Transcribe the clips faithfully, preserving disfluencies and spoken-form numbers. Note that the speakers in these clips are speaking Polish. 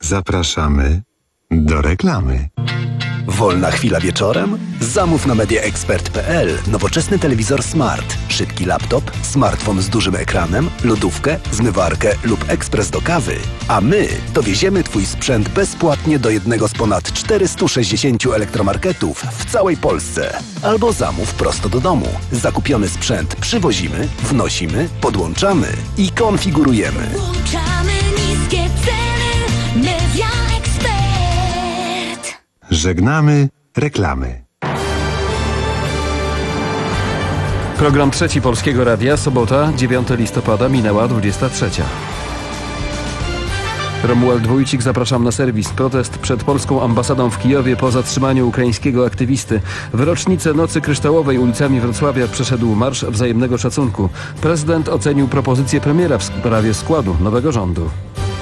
Zapraszamy do reklamy. Wolna chwila wieczorem? Zamów na mediaexpert kropka p l nowoczesny telewizor smart, szybki laptop, smartfon z dużym ekranem, lodówkę, zmywarkę lub ekspres do kawy. A my dowieziemy Twój sprzęt bezpłatnie do jednego z ponad czterystu sześćdziesięciu elektromarketów w całej Polsce. Albo zamów prosto do domu. Zakupiony sprzęt przywozimy, wnosimy, podłączamy i konfigurujemy. Włączamy niskie ceny MediaExpert. Żegnamy reklamy. Program trzeci Polskiego Radia, sobota, dziewiątego listopada, minęła dwudziesta trzecia. Romuald Wójcik, zapraszam na serwis. Protest przed polską ambasadą w Kijowie po zatrzymaniu ukraińskiego aktywisty. W rocznicę Nocy Kryształowej ulicami Wrocławia przeszedł marsz wzajemnego szacunku. Prezydent ocenił propozycję premiera w sprawie składu nowego rządu.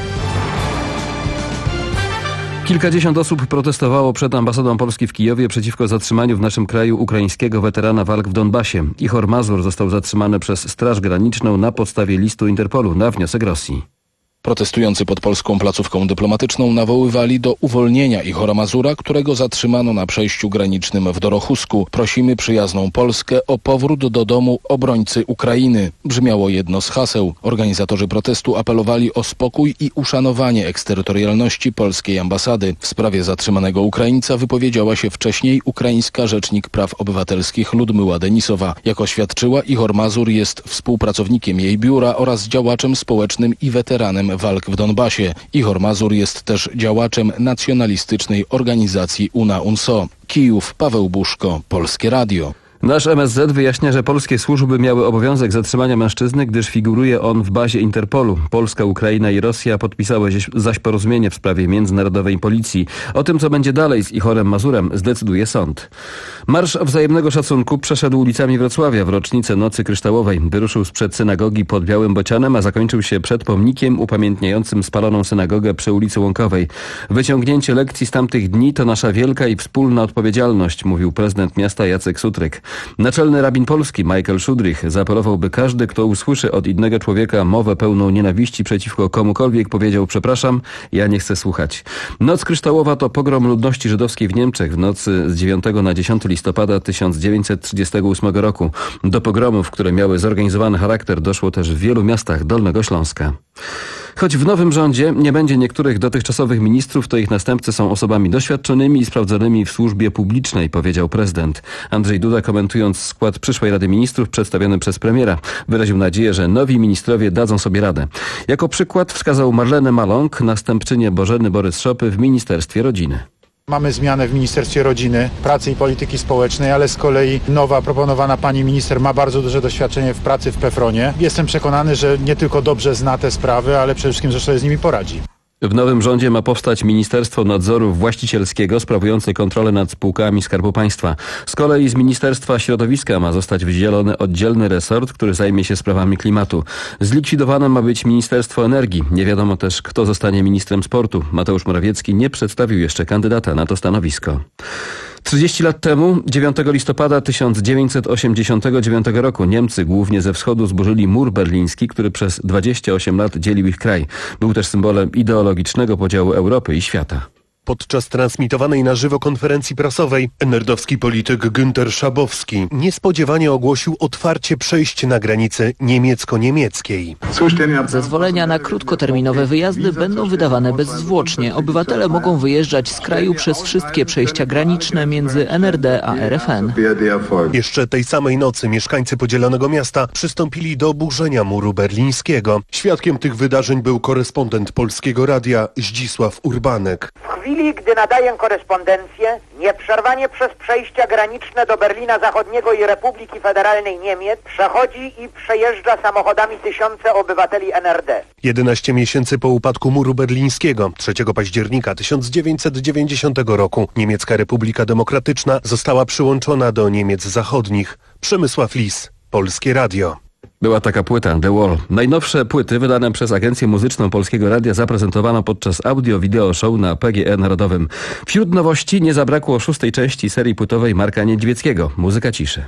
Kilkadziesiąt osób protestowało przed ambasadą Polski w Kijowie przeciwko zatrzymaniu w naszym kraju ukraińskiego weterana walk w Donbasie. Ihor Mazur został zatrzymany przez Straż Graniczną na podstawie listu Interpolu na wniosek Rosji. Protestujący pod polską placówką dyplomatyczną nawoływali do uwolnienia Ihora Mazura, którego zatrzymano na przejściu granicznym w Dorochusku. Prosimy przyjazną Polskę o powrót do domu obrońcy Ukrainy. Brzmiało jedno z haseł. Organizatorzy protestu apelowali o spokój i uszanowanie eksterytorialności polskiej ambasady. W sprawie zatrzymanego Ukraińca wypowiedziała się wcześniej ukraińska rzecznik praw obywatelskich Ludmyła Denisowa. Jak oświadczyła, Ihor Mazur jest współpracownikiem jej biura oraz działaczem społecznym i weteranem walk w Donbasie. Ihor Mazur jest też działaczem nacjonalistycznej organizacji UNA-UNSO. Kijów, Paweł Buszko, Polskie Radio. Nasz M S Z wyjaśnia, że polskie służby miały obowiązek zatrzymania mężczyzny, gdyż figuruje on w bazie Interpolu. Polska, Ukraina i Rosja podpisały zaś porozumienie w sprawie międzynarodowej policji. O tym, co będzie dalej z Ihorem Mazurem, zdecyduje sąd. Marsz wzajemnego szacunku przeszedł ulicami Wrocławia w rocznicę Nocy Kryształowej. Wyruszył sprzed synagogi pod Białym Bocianem, a zakończył się przed pomnikiem upamiętniającym spaloną synagogę przy ulicy Łąkowej. Wyciągnięcie lekcji z tamtych dni to nasza wielka i wspólna odpowiedzialność, mówił prezydent miasta Jacek Sutryk. Naczelny rabin Polski Michael Szudrych zaapelował, by każdy, kto usłyszy od innego człowieka mowę pełną nienawiści przeciwko komukolwiek, powiedział: przepraszam, ja nie chcę słuchać. Noc Kryształowa to pogrom ludności żydowskiej w Niemczech w nocy z dziewiątego na dziesiątego listopada tysiąc dziewięćset trzydziestego ósmego roku. Do pogromów, które miały zorganizowany charakter, doszło też w wielu miastach Dolnego Śląska. Choć w nowym rządzie nie będzie niektórych dotychczasowych ministrów, to ich następcy są osobami doświadczonymi i sprawdzonymi w służbie publicznej, powiedział prezydent. Andrzej Duda, komentując skład przyszłej Rady Ministrów przedstawiony przez premiera, wyraził nadzieję, że nowi ministrowie dadzą sobie radę. Jako przykład wskazał Marlenę Maląg, następczynię Bożeny Borys-Szopy w Ministerstwie Rodziny. Mamy zmianę w Ministerstwie Rodziny, Pracy i Polityki Społecznej, ale z kolei nowa proponowana pani minister ma bardzo duże doświadczenie w pracy w PFRON-ie. Jestem przekonany, że nie tylko dobrze zna te sprawy, ale przede wszystkim, że sobie z nimi poradzi. W nowym rządzie ma powstać Ministerstwo Nadzoru Właścicielskiego sprawujące kontrolę nad spółkami Skarbu Państwa. Z kolei z Ministerstwa Środowiska ma zostać wydzielony oddzielny resort, który zajmie się sprawami klimatu. Zlikwidowane ma być Ministerstwo Energii. Nie wiadomo też, kto zostanie ministrem sportu. Mateusz Morawiecki nie przedstawił jeszcze kandydata na to stanowisko. trzydzieści lat temu, dziewiątego listopada tysiąc dziewięćset osiemdziesiątego dziewiątego roku, Niemcy głównie ze wschodu zburzyli mur berliński, który przez dwadzieścia osiem lat dzielił ich kraj. Był też symbolem ideologicznego podziału Europy i świata. Podczas transmitowanej na żywo konferencji prasowej enerdowski polityk Günter Schabowski niespodziewanie ogłosił otwarcie przejść na granicy niemiecko-niemieckiej. Zezwolenia na krótkoterminowe wyjazdy będą wydawane bezzwłocznie. Obywatele mogą wyjeżdżać z kraju przez wszystkie przejścia graniczne między N R D a R F N. Jeszcze tej samej nocy mieszkańcy podzielonego miasta przystąpili do burzenia muru berlińskiego. Świadkiem tych wydarzeń był korespondent Polskiego Radia Zdzisław Urbanek. W chwili, gdy nadaję korespondencję, nieprzerwanie przez przejścia graniczne do Berlina Zachodniego i Republiki Federalnej Niemiec przechodzi i przejeżdża samochodami tysiące obywateli N R D. jedenaście miesięcy po upadku muru berlińskiego, trzeciego października tysiąc dziewięćset dziewięćdziesiątego roku, Niemiecka Republika Demokratyczna została przyłączona do Niemiec Zachodnich. Przemysław Lis, Polskie Radio. Była taka płyta, The Wall. Najnowsze płyty wydane przez Agencję Muzyczną Polskiego Radia zaprezentowano podczas audio-wideo show na P G E Narodowym. Wśród nowości nie zabrakło szóstej części serii płytowej Marka Niedźwieckiego, Muzyka ciszy.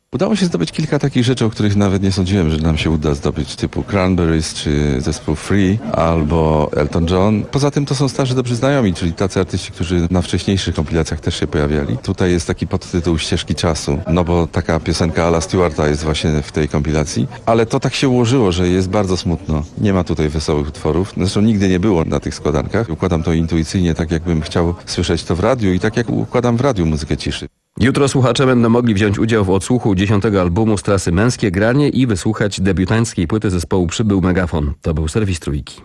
Udało się zdobyć kilka takich rzeczy, o których nawet nie sądziłem, że nam się uda zdobyć, typu Cranberries, czy zespół Free, albo Elton John. Poza tym to są starzy dobrzy znajomi, czyli tacy artyści, którzy na wcześniejszych kompilacjach też się pojawiali. Tutaj jest taki podtytuł Ścieżki czasu, no bo taka piosenka Ala Stewarta jest właśnie w tej kompilacji, ale to tak się ułożyło, że jest bardzo smutno. Nie ma tutaj wesołych utworów, zresztą nigdy nie było na tych składankach. Układam to intuicyjnie, tak jakbym chciał słyszeć to w radiu i tak jak układam w radiu muzykę ciszy. Jutro słuchacze będą mogli wziąć udział w odsłuchu dziesiątego albumu z trasy Męskie Granie i wysłuchać debiutanckiej płyty zespołu Przybył Megafon. To był serwis Trójki.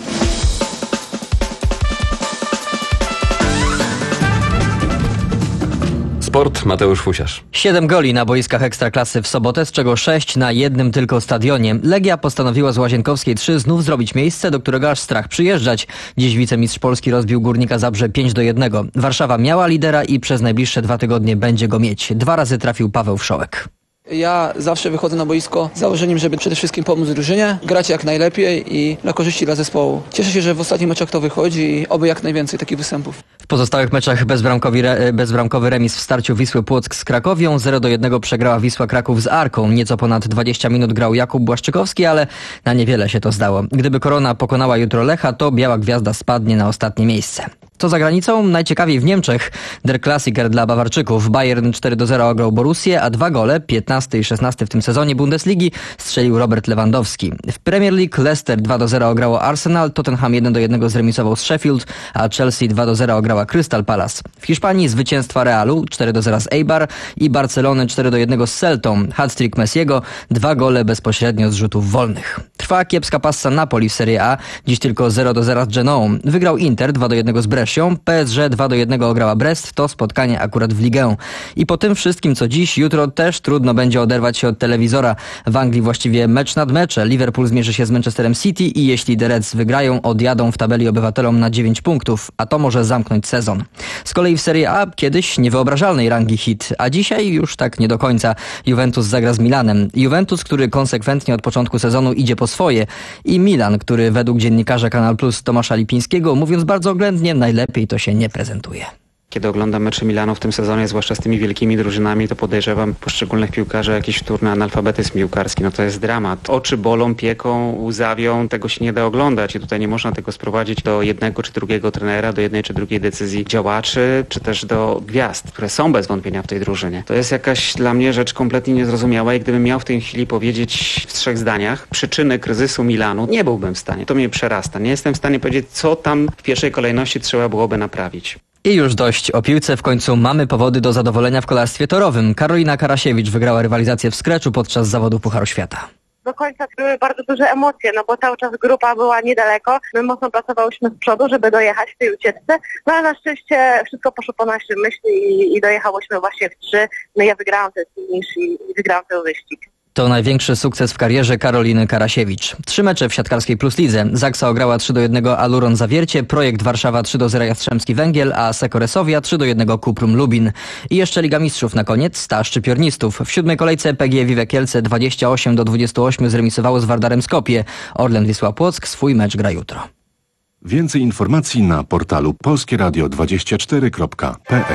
Sport, Mateusz Fusiarz. Siedem goli na boiskach Ekstraklasy w sobotę, z czego sześć na jednym tylko stadionie. Legia postanowiła z Łazienkowskiej trzy znów zrobić miejsce, do którego aż strach przyjeżdżać. Dziś wicemistrz Polski rozbił Górnika Zabrze pięć do jednego. Warszawa miała lidera i przez najbliższe dwa tygodnie będzie go mieć. Dwa razy trafił Paweł Wszołek. Ja zawsze wychodzę na boisko z założeniem, żeby przede wszystkim pomóc drużynie, grać jak najlepiej i dla korzyści dla zespołu. Cieszę się, że w ostatnich meczach to wychodzi i oby jak najwięcej takich występów. W pozostałych meczach bezbramkowy, re, bezbramkowy remis w starciu Wisły Płock z Krakowią. zero do jednego przegrała Wisła Kraków z Arką. Nieco ponad dwadzieścia minut grał Jakub Błaszczykowski, ale na niewiele się to zdało. Gdyby Korona pokonała jutro Lecha, to Biała Gwiazda spadnie na ostatnie miejsce. Co za granicą? Najciekawiej w Niemczech. Der Klassiker dla Bawarczyków. Bayern cztery do zera ograł Borussię, a dwa gole, piętnasty i szesnasty w tym sezonie Bundesligi, strzelił Robert Lewandowski. W Premier League Leicester dwa do zera ograło Arsenal, Tottenham jeden do jednego zremisował z Sheffield, a Chelsea dwa do zera ograła Crystal Palace. W Hiszpanii zwycięstwa Realu cztery do zera z Eibar i Barcelony cztery do jednego z Celtą. Hat-trick Messiego, dwa gole bezpośrednio z rzutów wolnych. Trwa kiepska passa Napoli w Serie A. Dziś tylko zero do zera z Genoą. Wygrał Inter dwa do jednego z Brescia. P S G dwa do jednego ograła Brest, to spotkanie akurat w Ligę. I po tym wszystkim co dziś, jutro też trudno będzie oderwać się od telewizora. W Anglii właściwie mecz nad mecze. Liverpool zmierzy się z Manchesterem City i jeśli The Reds wygrają, odjadą w tabeli obywatelom na dziewięć punktów, a to może zamknąć sezon. Z kolei w Serie A kiedyś niewyobrażalnej rangi hit, a dzisiaj już tak nie do końca. Juventus zagra z Milanem. Juventus, który konsekwentnie od początku sezonu idzie po swoje i Milan, który według dziennikarza Kanal Plus Tomasza Lipińskiego, mówiąc bardzo oględnie, najlepiej lepiej to się nie prezentuje. Kiedy oglądam mecze Milanu w tym sezonie, zwłaszcza z tymi wielkimi drużynami, to podejrzewam poszczególnych piłkarzy jakiś wtórny analfabetyzm piłkarski. No to jest dramat. Oczy bolą, pieką, łzawią, tego się nie da oglądać i tutaj nie można tego sprowadzić do jednego czy drugiego trenera, do jednej czy drugiej decyzji działaczy, czy też do gwiazd, które są bez wątpienia w tej drużynie. To jest jakaś dla mnie rzecz kompletnie niezrozumiała i gdybym miał w tej chwili powiedzieć w trzech zdaniach przyczyny kryzysu Milanu, nie byłbym w stanie. To mnie przerasta. Nie jestem w stanie powiedzieć, co tam w pierwszej kolejności trzeba byłoby naprawić. I już dość o piłce, w końcu mamy powody do zadowolenia w kolarstwie torowym. Karolina Karasiewicz wygrała rywalizację w skreczu podczas zawodów Pucharu Świata. Do końca były bardzo duże emocje, no bo cały czas grupa była niedaleko. My mocno pracowałyśmy z przodu, żeby dojechać w tej ucieczce, no ale na szczęście wszystko poszło po naszej myśli i, i dojechałyśmy właśnie w trzy. No ja wygrałam ten finisz i, i wygrałam ten wyścig. To największy sukces w karierze Karoliny Karasiewicz. Trzy mecze w siatkarskiej Plus Lidze. Zaksa ograła trzy do jednego Aluron Zawiercie, Projekt Warszawa trzy do zera Jastrzębski Węgiel, a Sekoresowia trzy do jednego Kuprum Lubin. I jeszcze Liga Mistrzów na koniec, Staż Szczypiornistów. W siódmej kolejce P G Wiwe Kielce dwadzieścia osiem do dwudziestu ośmiu zremisowało z Wardarem Skopje. Orlen Wisła Płock swój mecz gra jutro. Więcej informacji na portalu polskie radio dwadzieścia cztery kropka p l.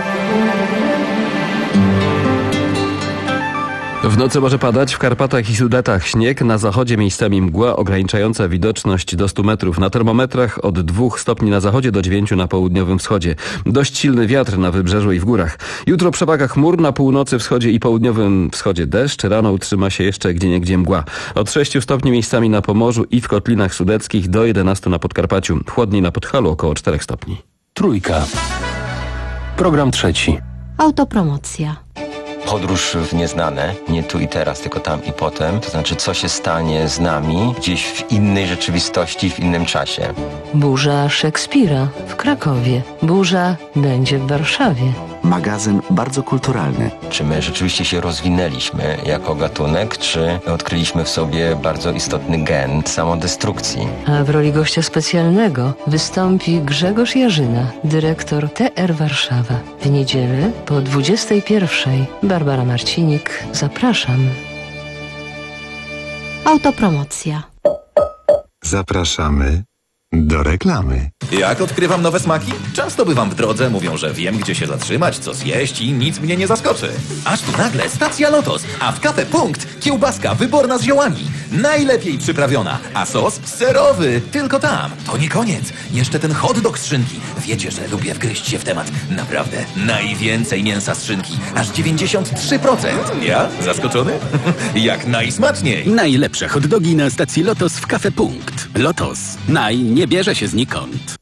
W nocy może padać w Karpatach i Sudetach śnieg, na zachodzie miejscami mgła ograniczająca widoczność do stu metrów. Na termometrach od dwóch stopni na zachodzie do dziewięciu na południowym wschodzie. Dość silny wiatr na wybrzeżu i w górach. Jutro przewaga chmur, na północy, wschodzie i południowym wschodzie deszcz. Rano utrzyma się jeszcze gdzieniegdzie mgła. Od sześciu stopni miejscami na Pomorzu i w Kotlinach Sudeckich do jedenastu na Podkarpaciu. Chłodniej na Podhalu około czterech stopni. Trójka. Program trzeci. Autopromocja. Podróż w nieznane, nie tu i teraz, tylko tam i potem. To znaczy, co się stanie z nami gdzieś w innej rzeczywistości, w innym czasie. Burza Szekspira w Krakowie. Burza będzie w Warszawie. Magazyn bardzo kulturalny. Czy my rzeczywiście się rozwinęliśmy jako gatunek, czy odkryliśmy w sobie bardzo istotny gen samodestrukcji? A w roli gościa specjalnego wystąpi Grzegorz Jarzyna, dyrektor T R Warszawa. W niedzielę po dwudziestej pierwszej. Barbara Marcinik, zapraszam. Autopromocja. Zapraszamy do reklamy. Jak odkrywam nowe smaki? Często bywam w drodze, mówią, że wiem, gdzie się zatrzymać, co zjeść i nic mnie nie zaskoczy. Aż tu nagle stacja Lotos, a w Cafe Punkt kiełbaska wyborna z ziołami. Najlepiej przyprawiona, a sos serowy. Tylko tam. To nie koniec. Jeszcze ten hot dog z szynki. Wiecie, że lubię wgryźć się w temat. Naprawdę. Najwięcej mięsa z szynki. Aż dziewięćdziesiąt trzy procent. Ja? Zaskoczony? Jak najsmaczniej. Najlepsze hot dogi na stacji Lotos w Cafe Punkt. Lotos. Naj nie bierze się znikąd.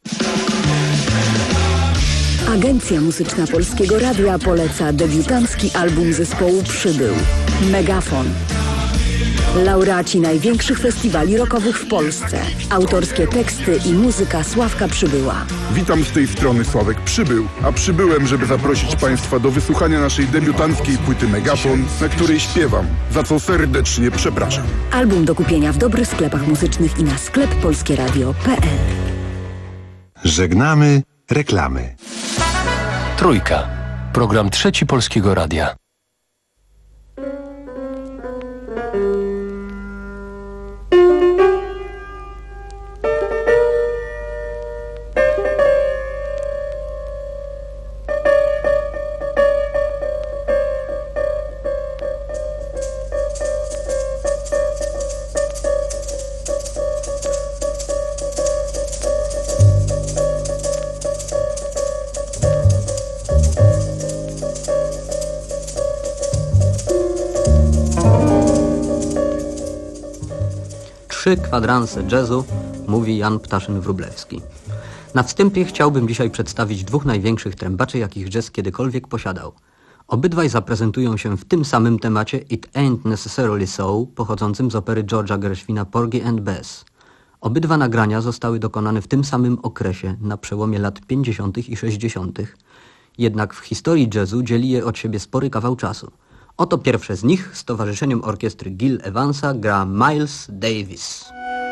Agencja Muzyczna Polskiego Radia poleca debiutancki album zespołu Przybył. Megafon. Laureaci największych festiwali rockowych w Polsce. Autorskie teksty i muzyka Sławka Przybyła. Witam z tej strony Sławek Przybył, a przybyłem, żeby zaprosić Państwa do wysłuchania naszej debiutanckiej płyty Megafon, na której śpiewam, za co serdecznie przepraszam. Album do kupienia w dobrych sklepach muzycznych i na sklep polskieradio kropka p l. Żegnamy reklamy. Trójka. Program Trzeci Polskiego Radia. Trzy kwadranse jazzu, mówi Jan Ptaszyn-Wróblewski. Na wstępie chciałbym dzisiaj przedstawić dwóch największych trębaczy, jakich jazz kiedykolwiek posiadał. Obydwaj zaprezentują się w tym samym temacie It Ain't Necessarily So, pochodzącym z opery George'a Gershwina Porgy and Bess. Obydwa nagrania zostały dokonane w tym samym okresie, na przełomie lat pięćdziesiątych i sześćdziesiątych. Jednak w historii jazzu dzieli je od siebie spory kawał czasu. Oto pierwsze z nich z towarzyszeniem orkiestry Gil Evansa gra Miles Davis.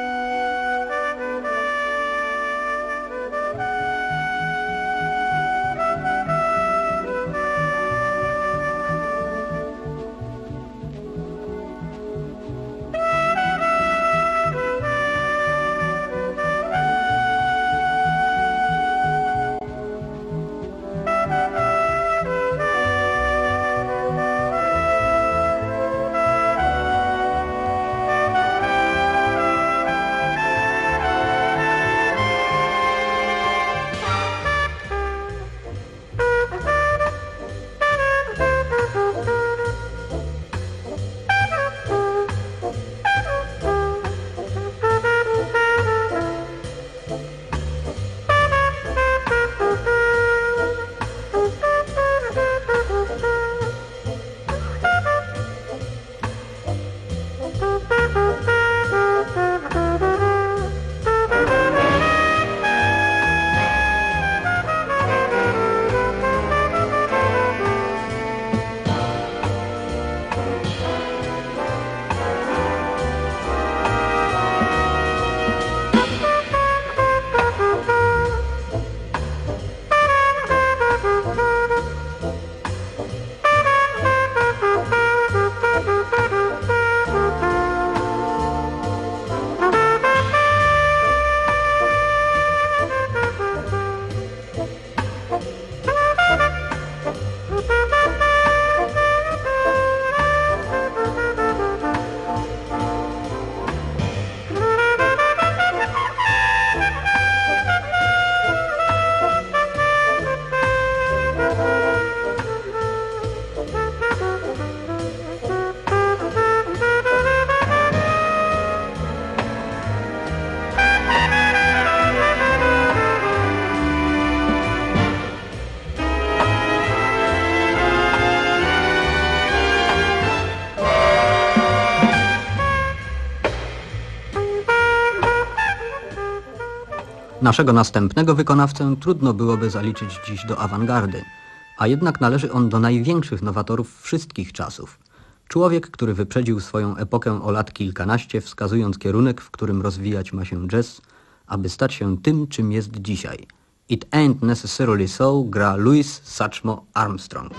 Naszego następnego wykonawcę trudno byłoby zaliczyć dziś do awangardy, a jednak należy on do największych nowatorów wszystkich czasów. Człowiek, który wyprzedził swoją epokę o lat kilkanaście, wskazując kierunek, w którym rozwijać ma się jazz, aby stać się tym, czym jest dzisiaj. It Ain't Necessarily So gra Louis Satchmo Armstrong.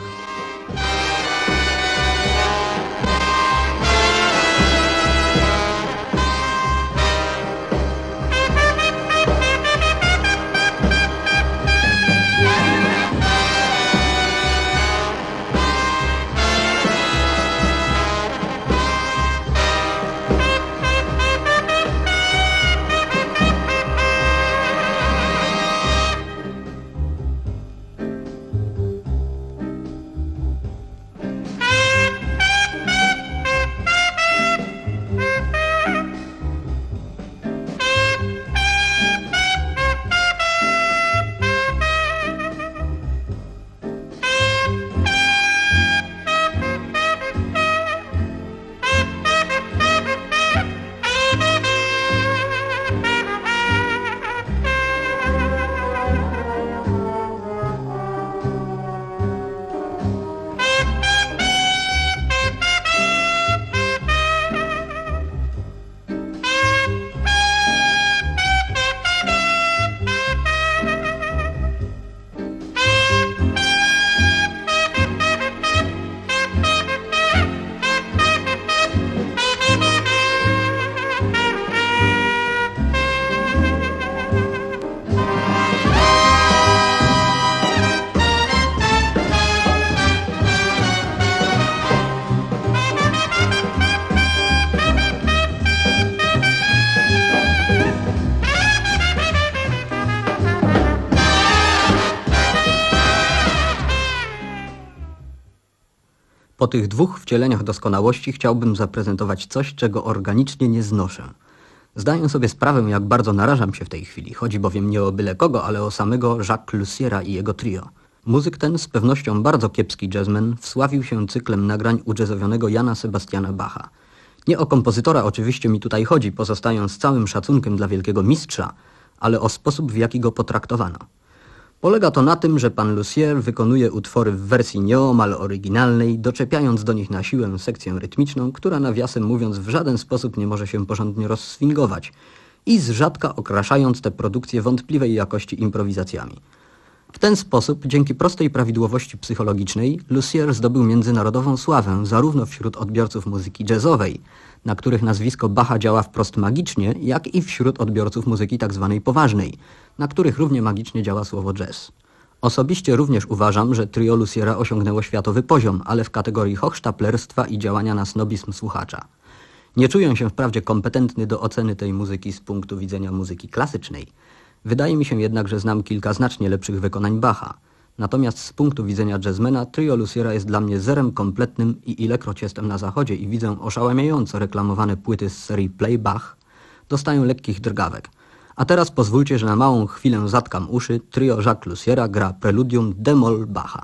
Po tych dwóch wcieleniach doskonałości chciałbym zaprezentować coś, czego organicznie nie znoszę. Zdaję sobie sprawę, jak bardzo narażam się w tej chwili. Chodzi bowiem nie o byle kogo, ale o samego Jacques Lussiera i jego trio. Muzyk ten, z pewnością bardzo kiepski jazzman, wsławił się cyklem nagrań ujazzowionego Jana Sebastiana Bacha. Nie o kompozytora oczywiście mi tutaj chodzi, pozostając z całym szacunkiem dla wielkiego mistrza, ale o sposób, w jaki go potraktowano. Polega to na tym, że pan Lussier wykonuje utwory w wersji nieomal oryginalnej, doczepiając do nich na siłę sekcję rytmiczną, która nawiasem mówiąc w żaden sposób nie może się porządnie rozswingować i z rzadka okraszając te produkcje wątpliwej jakości improwizacjami. W ten sposób, dzięki prostej prawidłowości psychologicznej, Lussier zdobył międzynarodową sławę zarówno wśród odbiorców muzyki jazzowej, na których nazwisko Bacha działa wprost magicznie, jak i wśród odbiorców muzyki tzw. poważnej, na których równie magicznie działa słowo jazz. Osobiście również uważam, że trio Lussiera osiągnęło światowy poziom, ale w kategorii hochsztaplerstwa i działania na snobizm słuchacza. Nie czuję się wprawdzie kompetentny do oceny tej muzyki z punktu widzenia muzyki klasycznej. Wydaje mi się jednak, że znam kilka znacznie lepszych wykonań Bacha. Natomiast z punktu widzenia jazzmana trio Lussiera jest dla mnie zerem kompletnym i ilekroć jestem na zachodzie i widzę oszałamiająco reklamowane płyty z serii Play Bach, dostaję lekkich drgawek. A teraz pozwólcie, że na małą chwilę zatkam uszy, trio Jacques Lussiera gra preludium d-moll Bacha.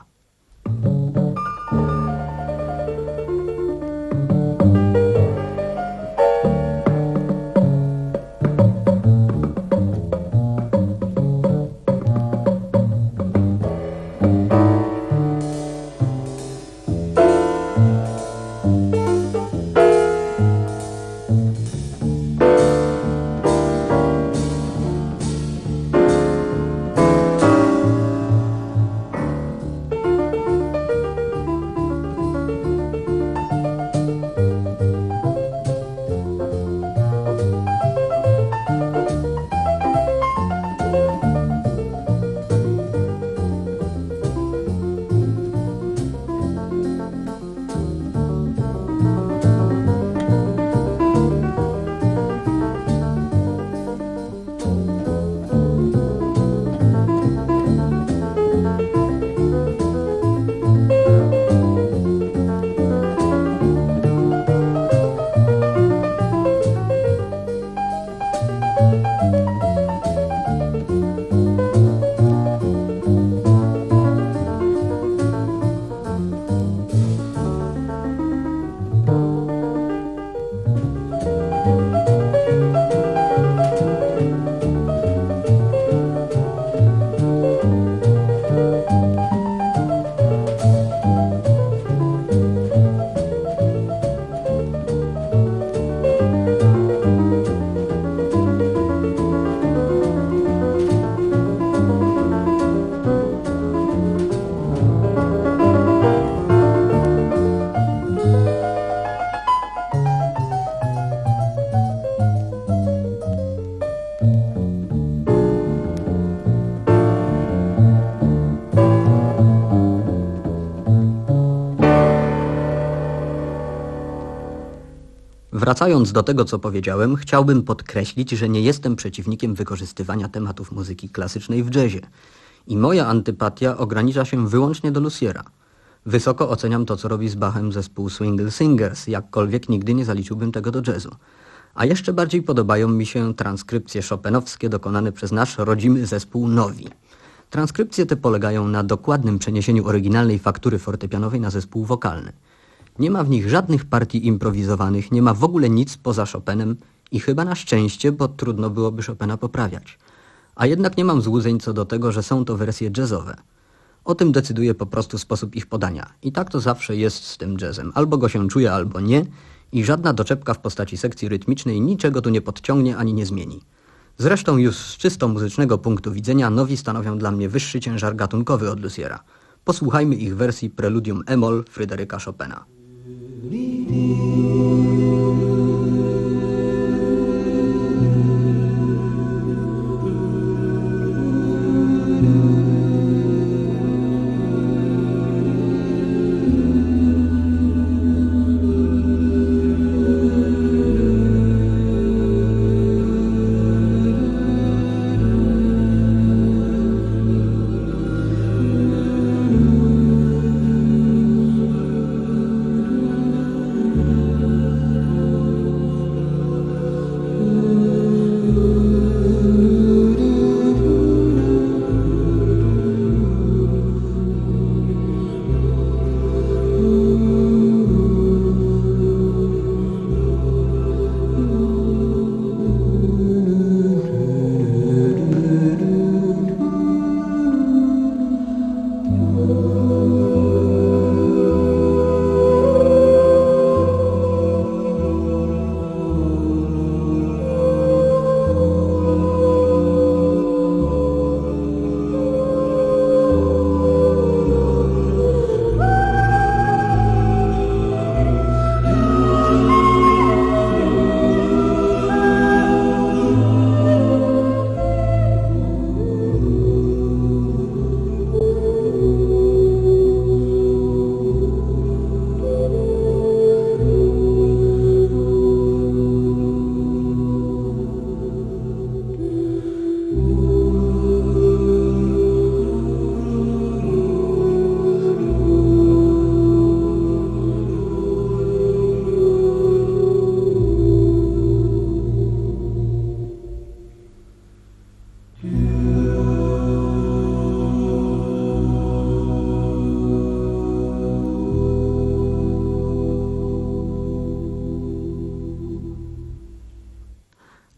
Wracając do tego, co powiedziałem, chciałbym podkreślić, że nie jestem przeciwnikiem wykorzystywania tematów muzyki klasycznej w jazzie. I moja antypatia ogranicza się wyłącznie do Lussiera. Wysoko oceniam to, co robi z Bachem zespół Swingle Singers, jakkolwiek nigdy nie zaliczyłbym tego do jazzu. A jeszcze bardziej podobają mi się transkrypcje chopinowskie dokonane przez nasz rodzimy zespół Nowi. Transkrypcje te polegają na dokładnym przeniesieniu oryginalnej faktury fortepianowej na zespół wokalny. Nie ma w nich żadnych partii improwizowanych, nie ma w ogóle nic poza Chopinem i chyba na szczęście, bo trudno byłoby Chopina poprawiać. A jednak nie mam złudzeń co do tego, że są to wersje jazzowe. O tym decyduje po prostu sposób ich podania. I tak to zawsze jest z tym jazzem. Albo go się czuje, albo nie i żadna doczepka w postaci sekcji rytmicznej niczego tu nie podciągnie ani nie zmieni. Zresztą już z czysto muzycznego punktu widzenia Nowi stanowią dla mnie wyższy ciężar gatunkowy od Lussiera. Posłuchajmy ich wersji preludium e-moll Fryderyka Chopina.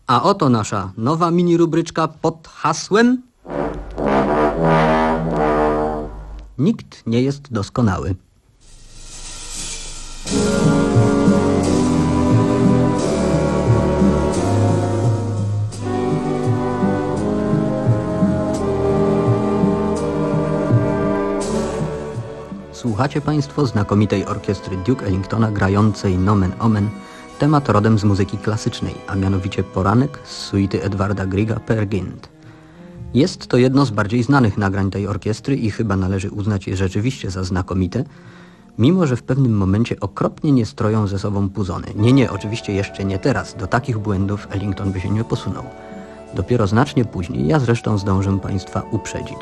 A oto nasza nowa mini rubryczka pod hasłem Nikt nie jest doskonały. Słuchacie Państwo znakomitej orkiestry Duke Ellingtona grającej nomen omen temat rodem z muzyki klasycznej, a mianowicie Poranek z suity Edwarda Grieга Peer Gynt. Jest to jedno z bardziej znanych nagrań tej orkiestry i chyba należy uznać je rzeczywiście za znakomite, mimo że w pewnym momencie okropnie nie stroją ze sobą puzony. Nie, nie, oczywiście jeszcze nie teraz, do takich błędów Ellington by się nie posunął. Dopiero znacznie później, ja zresztą zdążę Państwa uprzedzić.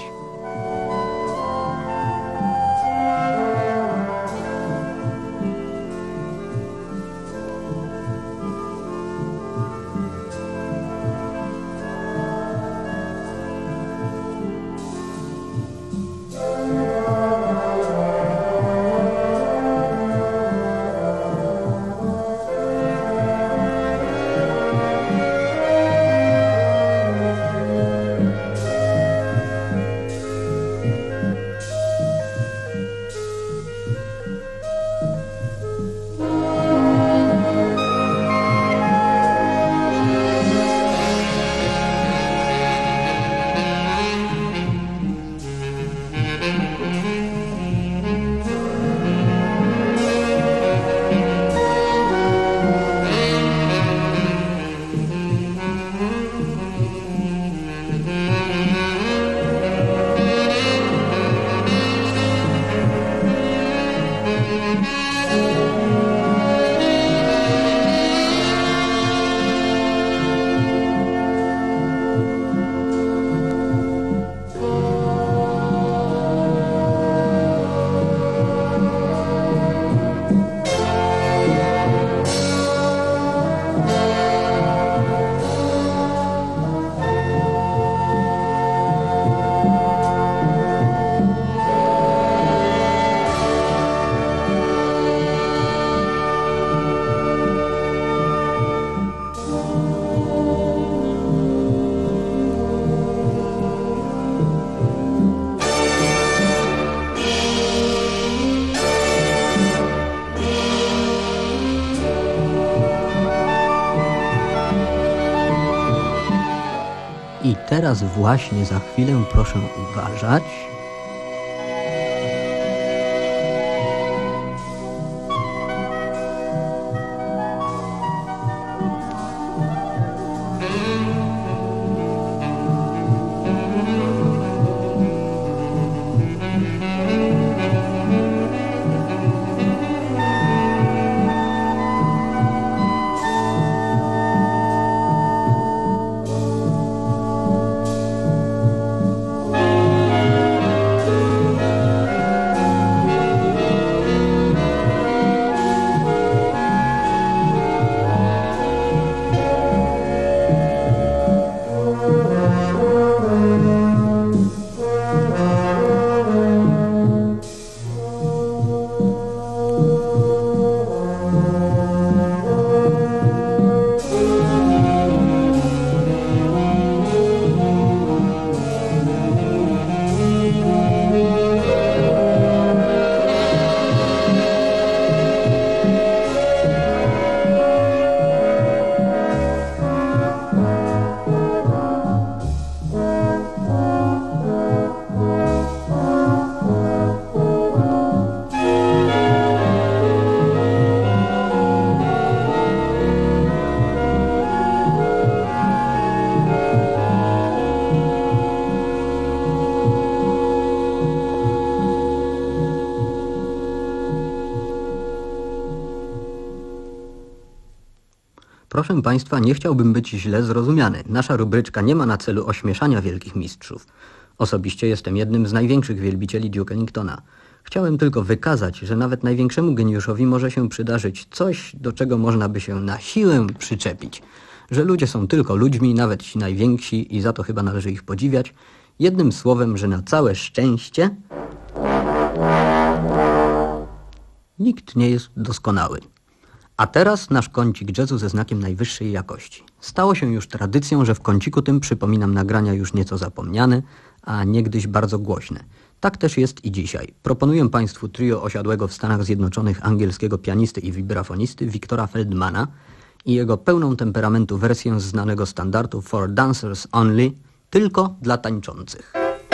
I teraz właśnie za chwilę proszę uważać. Proszę Państwa, nie chciałbym być źle zrozumiany. Nasza rubryczka nie ma na celu ośmieszania wielkich mistrzów. Osobiście jestem jednym z największych wielbicieli Duke Ellingtona. Chciałem tylko wykazać, że nawet największemu geniuszowi może się przydarzyć coś, do czego można by się na siłę przyczepić. Że ludzie są tylko ludźmi, nawet ci najwięksi, i za to chyba należy ich podziwiać. Jednym słowem, że na całe szczęście nikt nie jest doskonały. A teraz nasz kącik jazzu ze znakiem najwyższej jakości. Stało się już tradycją, że w kąciku tym przypominam nagrania już nieco zapomniane, a niegdyś bardzo głośne. Tak też jest i dzisiaj. Proponuję Państwu trio osiadłego w Stanach Zjednoczonych angielskiego pianisty i wibrafonisty Victora Feldmana i jego pełną temperamentu wersję znanego standardu For Dancers Only, tylko dla tańczących.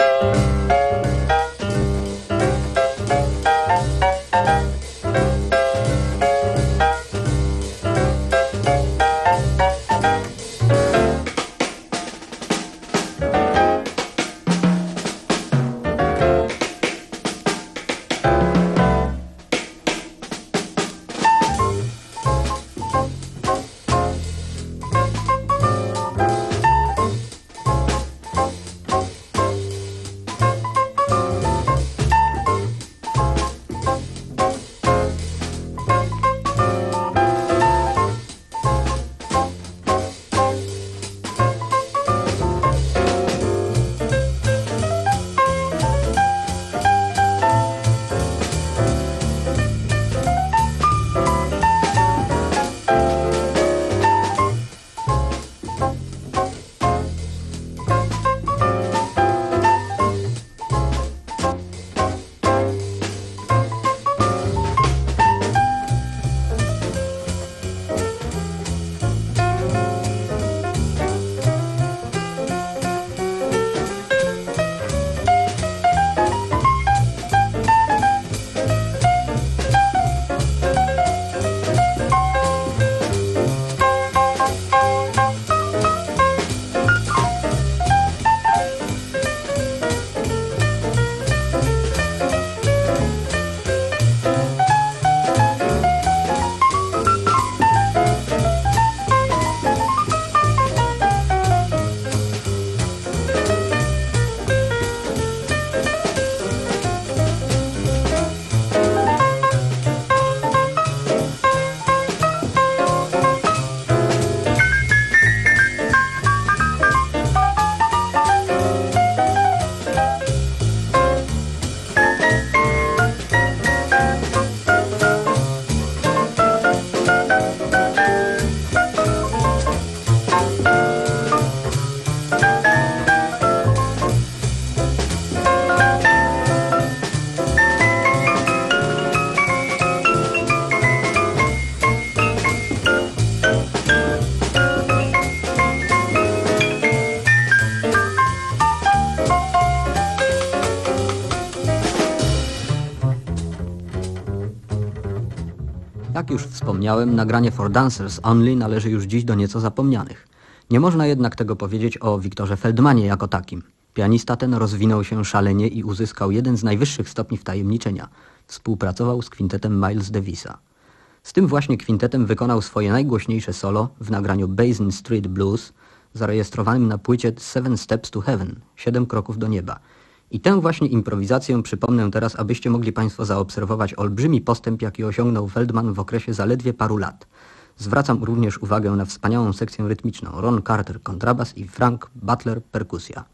Jak już wspomniałem, nagranie For Dancers Only należy już dziś do nieco zapomnianych. Nie można jednak tego powiedzieć o Victorze Feldmanie jako takim. Pianista ten rozwinął się szalenie i uzyskał jeden z najwyższych stopni wtajemniczenia. Współpracował z kwintetem Miles Davisa. Z tym właśnie kwintetem wykonał swoje najgłośniejsze solo w nagraniu Basin Street Blues, zarejestrowanym na płycie Seven Steps to Heaven, Siedem kroków do nieba. I tę właśnie improwizację przypomnę teraz, abyście mogli Państwo zaobserwować olbrzymi postęp, jaki osiągnął Feldman w okresie zaledwie paru lat. Zwracam również uwagę na wspaniałą sekcję rytmiczną. Ron Carter kontrabas i Frank Butler perkusja.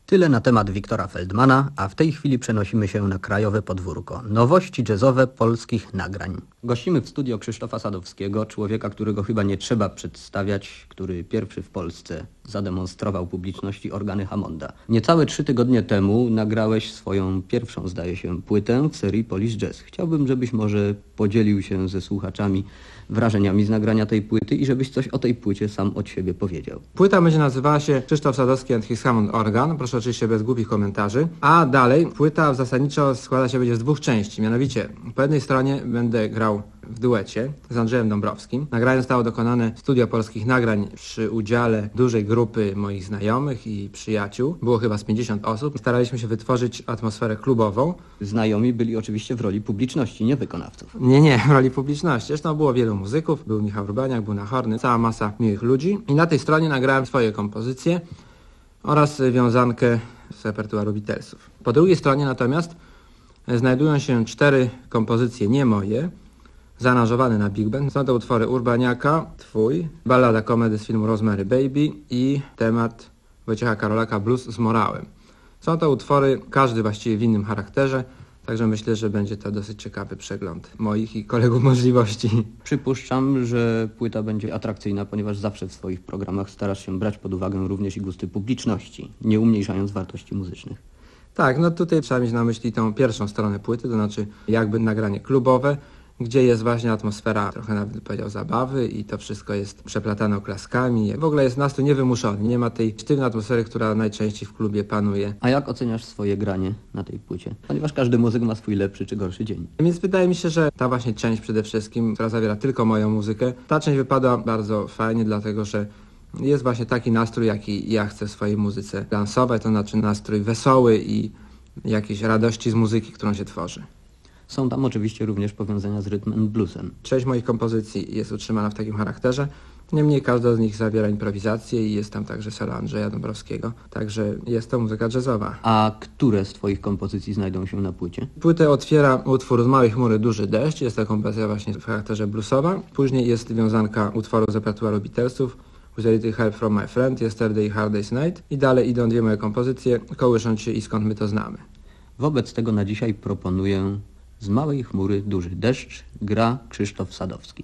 Tyle na temat Wiktora Feldmana, a w tej chwili przenosimy się na krajowe podwórko. Nowości jazzowe polskich nagrań. Gościmy w studio Krzysztofa Sadowskiego, człowieka, którego chyba nie trzeba przedstawiać, który pierwszy w Polsce zademonstrował publiczności organy Hammonda. Niecałe trzy tygodnie temu nagrałeś swoją pierwszą, zdaje się, płytę w serii Polish Jazz. Chciałbym, żebyś może podzielił się ze słuchaczami wrażeniami z nagrania tej płyty i żebyś coś o tej płycie sam od siebie powiedział. Płyta będzie nazywała się Krzysztof Sadowski and his Hammond Organ, proszę oczywiście bez głupich komentarzy. A dalej płyta zasadniczo składa się będzie z dwóch części, mianowicie po jednej stronie będę grał w duecie z Andrzejem Dąbrowskim. Nagranie zostało dokonane w Studio Polskich Nagrań przy udziale dużej grupy moich znajomych i przyjaciół. Było chyba z pięćdziesiąt osób. Staraliśmy się wytworzyć atmosferę klubową. Znajomi byli oczywiście w roli publiczności, nie wykonawców. Nie, nie, w roli publiczności. Zresztą było wielu muzyków. Był Michał Urbaniak, był Nachorny, cała masa miłych ludzi. I na tej stronie nagrałem swoje kompozycje oraz wiązankę z repertuaru Beatlesów. Po drugiej stronie natomiast znajdują się cztery kompozycje nie moje, zaaranżowane na Big Band. Są to utwory Urbaniaka, Twój, ballada komedy z filmu Rosemary Baby i temat Wojciecha Karolaka Blues z morałem. Są to utwory, każdy właściwie w innym charakterze, także myślę, że będzie to dosyć ciekawy przegląd moich i kolegów możliwości. Przypuszczam, że płyta będzie atrakcyjna, ponieważ zawsze w swoich programach starasz się brać pod uwagę również i gusty publiczności, nie umniejszając wartości muzycznych. Tak, no tutaj trzeba mieć na myśli tą pierwszą stronę płyty, to znaczy jakby nagranie klubowe, gdzie jest właśnie atmosfera, trochę nawet powiedział, zabawy i to wszystko jest przeplatane oklaskami. W ogóle jest nastrój niewymuszony, nie ma tej sztywnej atmosfery, która najczęściej w klubie panuje. A jak oceniasz swoje granie na tej płycie? Ponieważ każdy muzyk ma swój lepszy czy gorszy dzień. Więc wydaje mi się, że ta właśnie część przede wszystkim, która zawiera tylko moją muzykę, ta część wypada bardzo fajnie, dlatego że jest właśnie taki nastrój, jaki ja chcę w swojej muzyce lansować, to znaczy nastrój wesoły i jakiejś radości z muzyki, którą się tworzy. Są tam oczywiście również powiązania z rytm and bluesem. Część moich kompozycji jest utrzymana w takim charakterze, niemniej każda z nich zawiera improwizację i jest tam także solo Andrzeja Dąbrowskiego, także jest to muzyka jazzowa. A które z twoich kompozycji znajdą się na płycie? Płytę otwiera utwór Z małej chmury duży deszcz, jest to kompozycja właśnie w charakterze bluesowa. Później jest wiązanka utworów z repertuaru Beatlesów, With a Little Help from My Friend, Yesterday i Hard Day's Night i dalej idą dwie moje kompozycje, Kołysząc się i Skąd my to znamy. Wobec tego na dzisiaj proponuję Z małej chmury duży deszcz, gra Krzysztof Sadowski.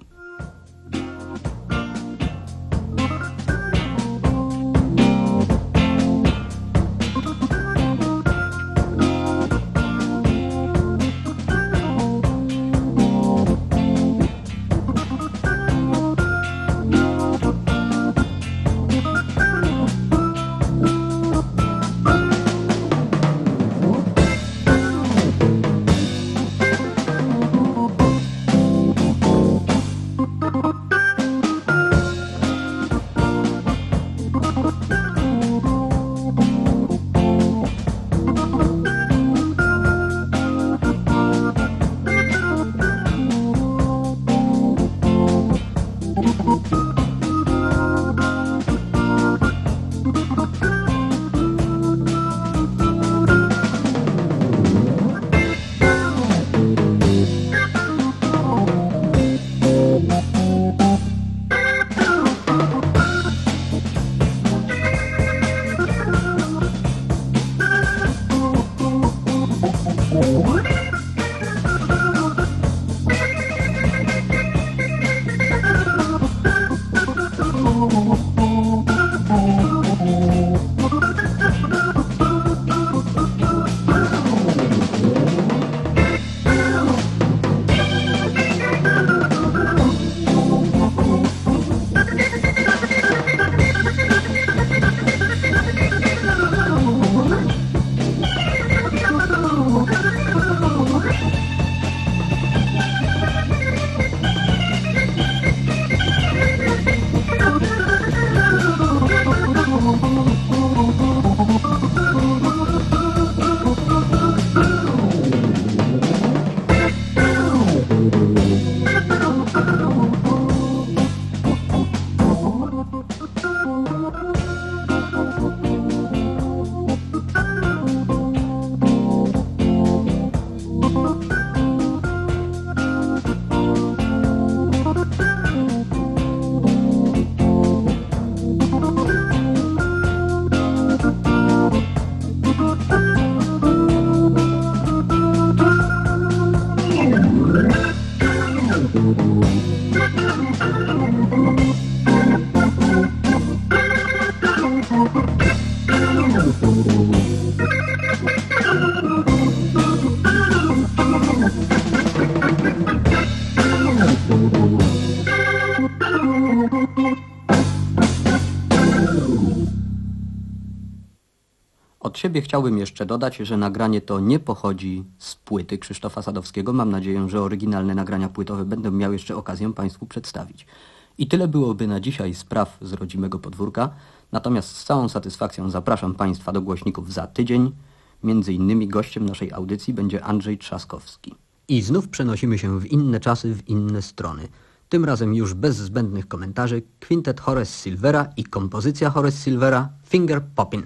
Od siebie chciałbym jeszcze dodać, że nagranie to nie pochodzi z płyty Krzysztofa Sadowskiego. Mam nadzieję, że oryginalne nagrania płytowe będę miał jeszcze okazję Państwu przedstawić. I tyle byłoby na dzisiaj spraw z rodzimego podwórka. Natomiast z całą satysfakcją zapraszam Państwa do głośników za tydzień. Między innymi gościem naszej audycji będzie Andrzej Trzaskowski. I znów przenosimy się w inne czasy, w inne strony. Tym razem już bez zbędnych komentarzy, kwintet Horace Silvera i kompozycja Horace Silvera Finger Poppin'.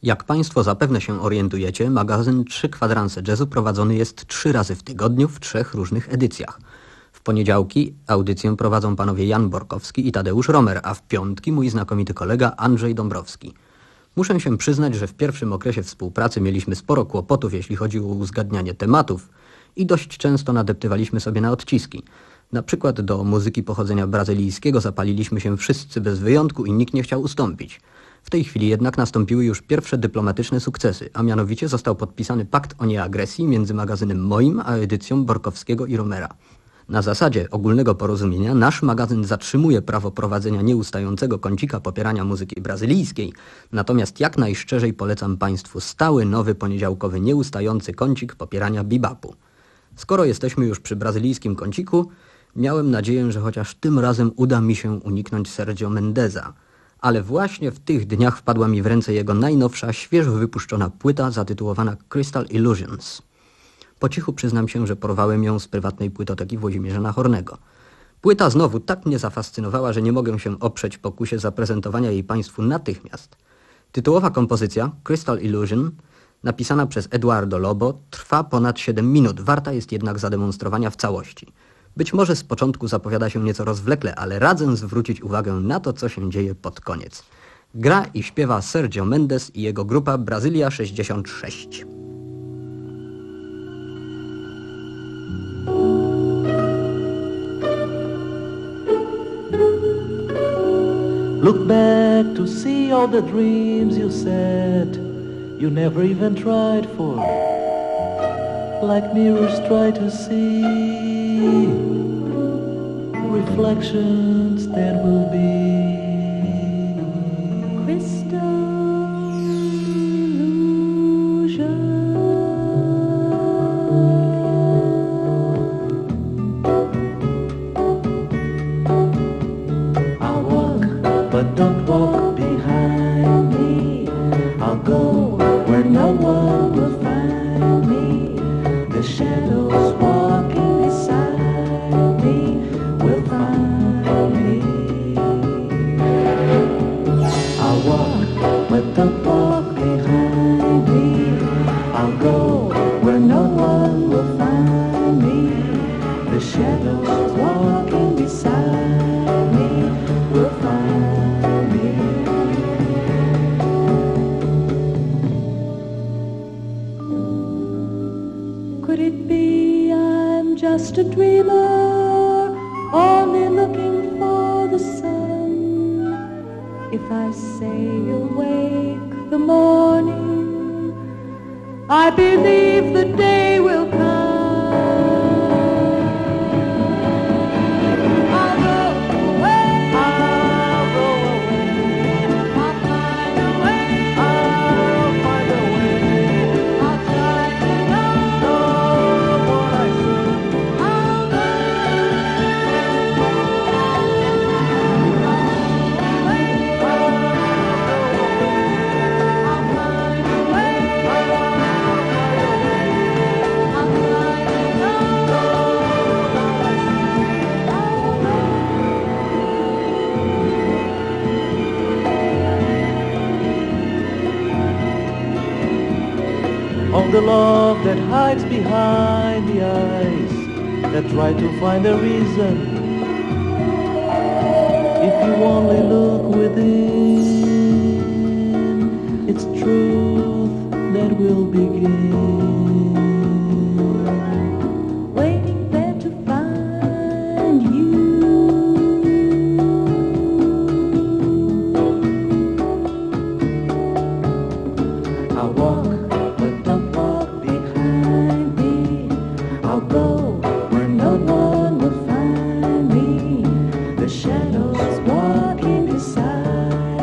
Jak Państwo zapewne się orientujecie, magazyn Trzy Kwadranse Jazzu prowadzony jest trzy razy w tygodniu w trzech różnych edycjach. W poniedziałki audycję prowadzą panowie Jan Borkowski i Tadeusz Romer, a w piątki mój znakomity kolega Andrzej Dąbrowski. Muszę się przyznać, że w pierwszym okresie współpracy mieliśmy sporo kłopotów, jeśli chodzi o uzgadnianie tematów i dość często nadeptywaliśmy sobie na odciski. Na przykład do muzyki pochodzenia brazylijskiego zapaliliśmy się wszyscy bez wyjątku i nikt nie chciał ustąpić. W tej chwili jednak nastąpiły już pierwsze dyplomatyczne sukcesy, a mianowicie został podpisany pakt o nieagresji między magazynem moim a edycją Borkowskiego i Romera. Na zasadzie ogólnego porozumienia nasz magazyn zatrzymuje prawo prowadzenia nieustającego kącika popierania muzyki brazylijskiej, natomiast jak najszczerzej polecam Państwu stały, nowy, poniedziałkowy, nieustający kącik popierania bebopu. Skoro jesteśmy już przy brazylijskim kąciku, miałem nadzieję, że chociaż tym razem uda mi się uniknąć Sergio Mendeza. Ale właśnie w tych dniach wpadła mi w ręce jego najnowsza, świeżo wypuszczona płyta zatytułowana Crystal Illusions. Po cichu przyznam się, że porwałem ją z prywatnej płytoteki Włodzimierza Nachornego. Płyta znowu tak mnie zafascynowała, że nie mogę się oprzeć pokusie zaprezentowania jej Państwu natychmiast. Tytułowa kompozycja, Crystal Illusion, napisana przez Eduardo Lobo, trwa ponad siedem minut, warta jest jednak zademonstrowania w całości. Być może z początku zapowiada się nieco rozwlekle, ale radzę zwrócić uwagę na to, co się dzieje pod koniec. Gra i śpiewa Sergio Mendes i jego grupa Brazylia sześćdziesiąt sześć. Look back to see all the dreams you said you never even tried for. Like mirrors try to see reflections that will be crystal illusion. I'll walk, but don't walk behind me. I'll go where no one will find me. The shadows walking beside me will find me. I'll walk, but don't walk behind me. I'll go where no one will find me. The shadows walking beside me will find me. Could it be I'm just a dreamer, only looking for the sun? If I say awake the morning, I believe the day will come. I'll go away, I'll go away, I'll find a way, I'll find a way, I'll try to know what I see, I'll go away, I'll go away, I'll find a way, I'll find a way, I'll try to know what I see, I'll go. On the love that hides behind the eyes that try to find a reason. If you only look within, it's truth that will begin. Waiting there to find you. I'll walk, but don't walk behind me. I'll go where no one will find me. The shadows walking beside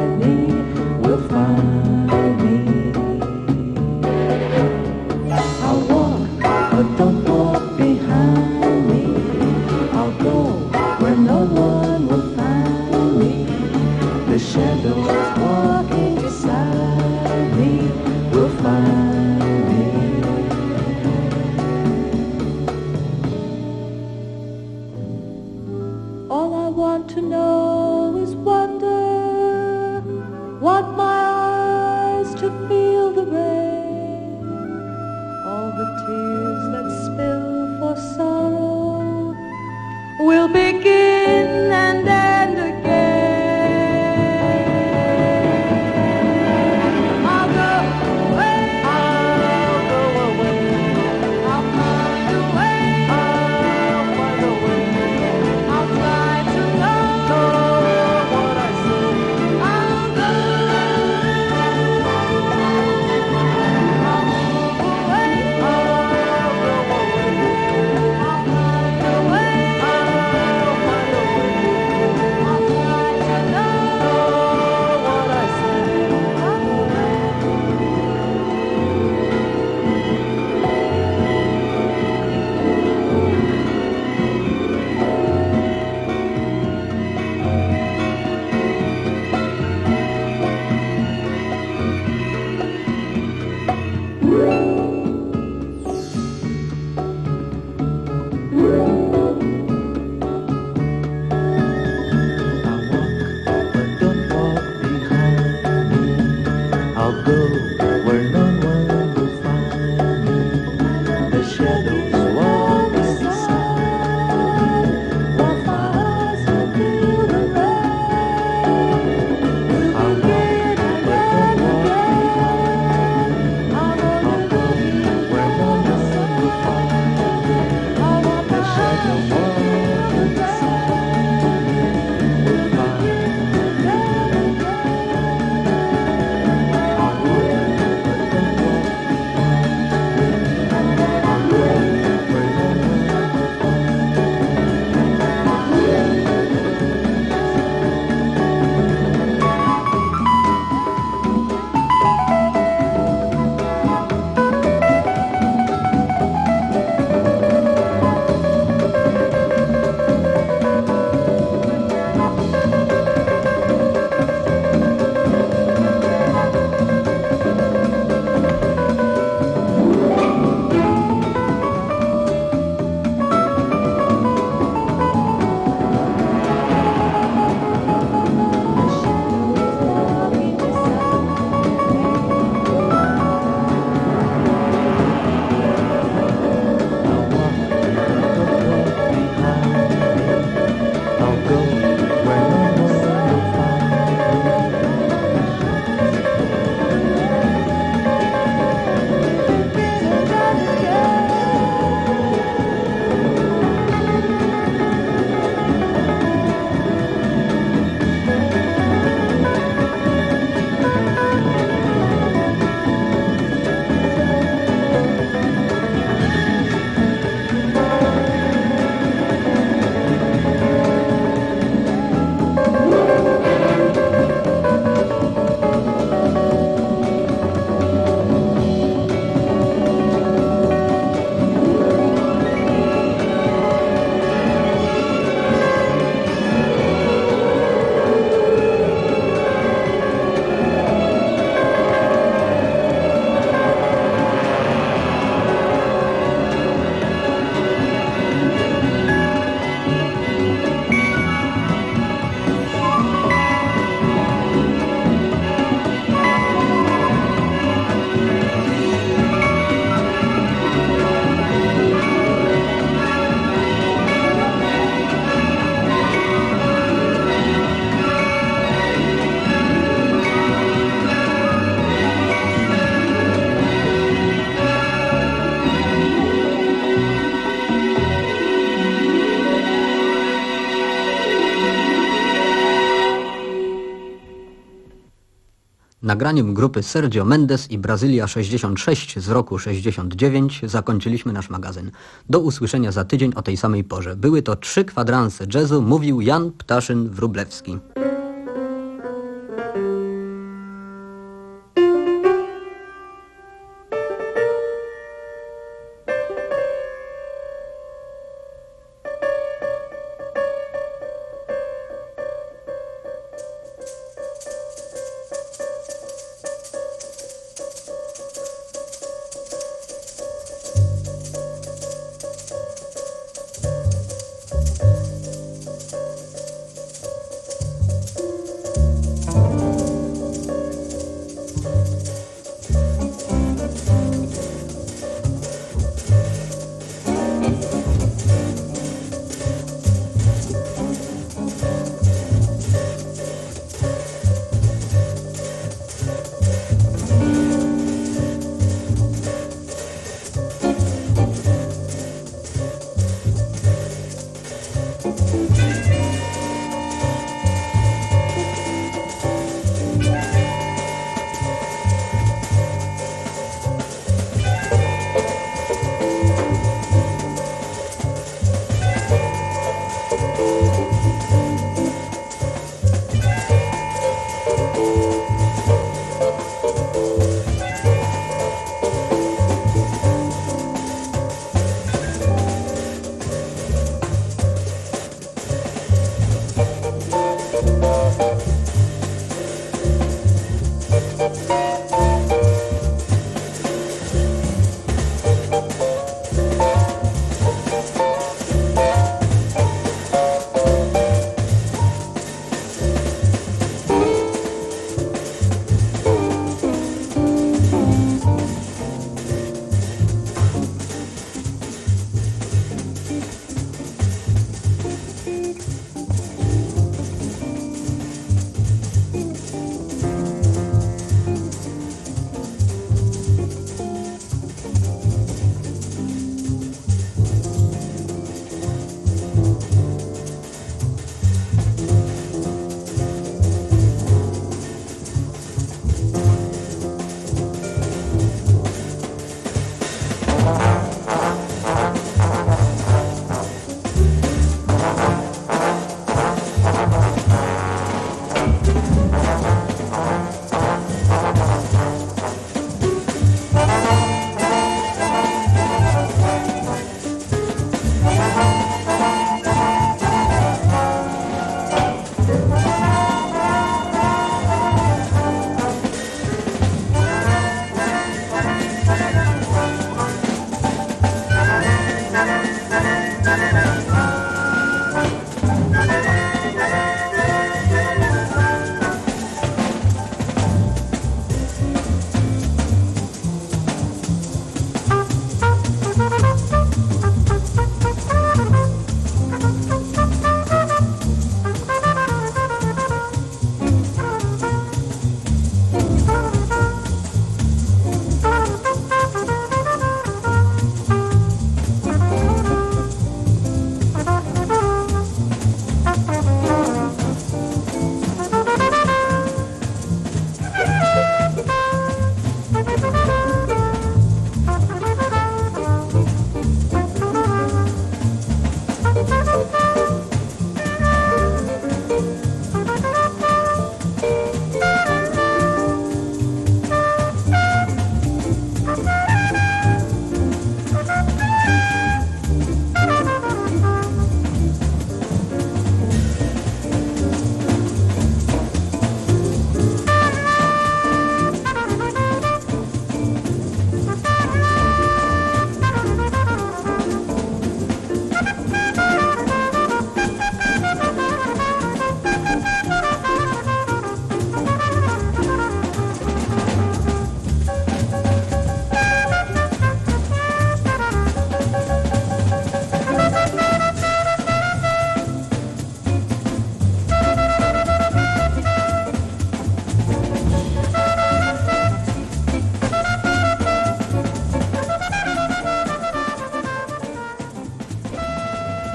Nagraniem grupy Sergio Mendes i Brazylia sześćdziesiąt sześć z roku sześćdziesiąt dziewięć zakończyliśmy nasz magazyn. Do usłyszenia za tydzień o tej samej porze. Były to trzy kwadranse jazzu, mówił Jan Ptaszyn-Wróblewski.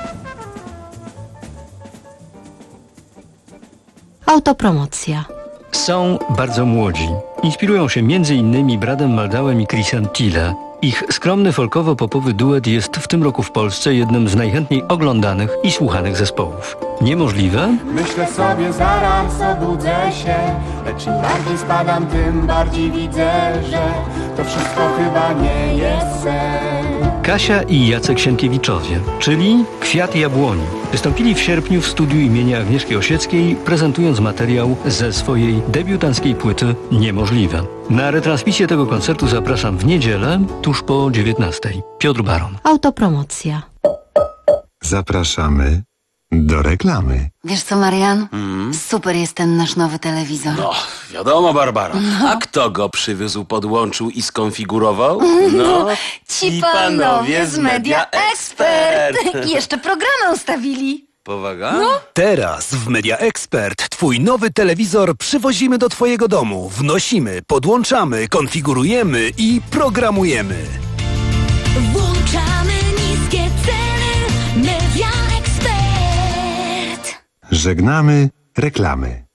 Autopromocja. Są bardzo młodzi. Inspirują się między innymi Bradem Maldałem i Chrisem Tille. Ich skromny folkowo-popowy duet jest w tym roku w Polsce jednym z najchętniej oglądanych i słuchanych zespołów. Niemożliwe? Myślę sobie, zaraz obudzę się, lecz im bardziej spadam, tym bardziej widzę, że to wszystko chyba nie jest sen. Kasia i Jacek Sienkiewiczowie, czyli Kwiat Jabłoni, wystąpili w sierpniu w studiu imienia Agnieszki Osieckiej, prezentując materiał ze swojej debiutanckiej płyty Niemożliwe. Na retransmisję tego koncertu zapraszam w niedzielę, tuż po dziewiętnastej. Piotr Baron. Autopromocja. Zapraszamy do reklamy. Wiesz co, Marian? Mm. Super jest ten nasz nowy telewizor. No, wiadomo, Barbara. No. A kto go przywiózł, podłączył i skonfigurował? No, ci panowie z Media Expert. I jeszcze programy ustawili. Powaga? No. Teraz w Media Expert twój nowy telewizor przywozimy do twojego domu. Wnosimy, podłączamy, konfigurujemy i programujemy. Włączamy niskie ceny. Media Expert. Żegnamy reklamy.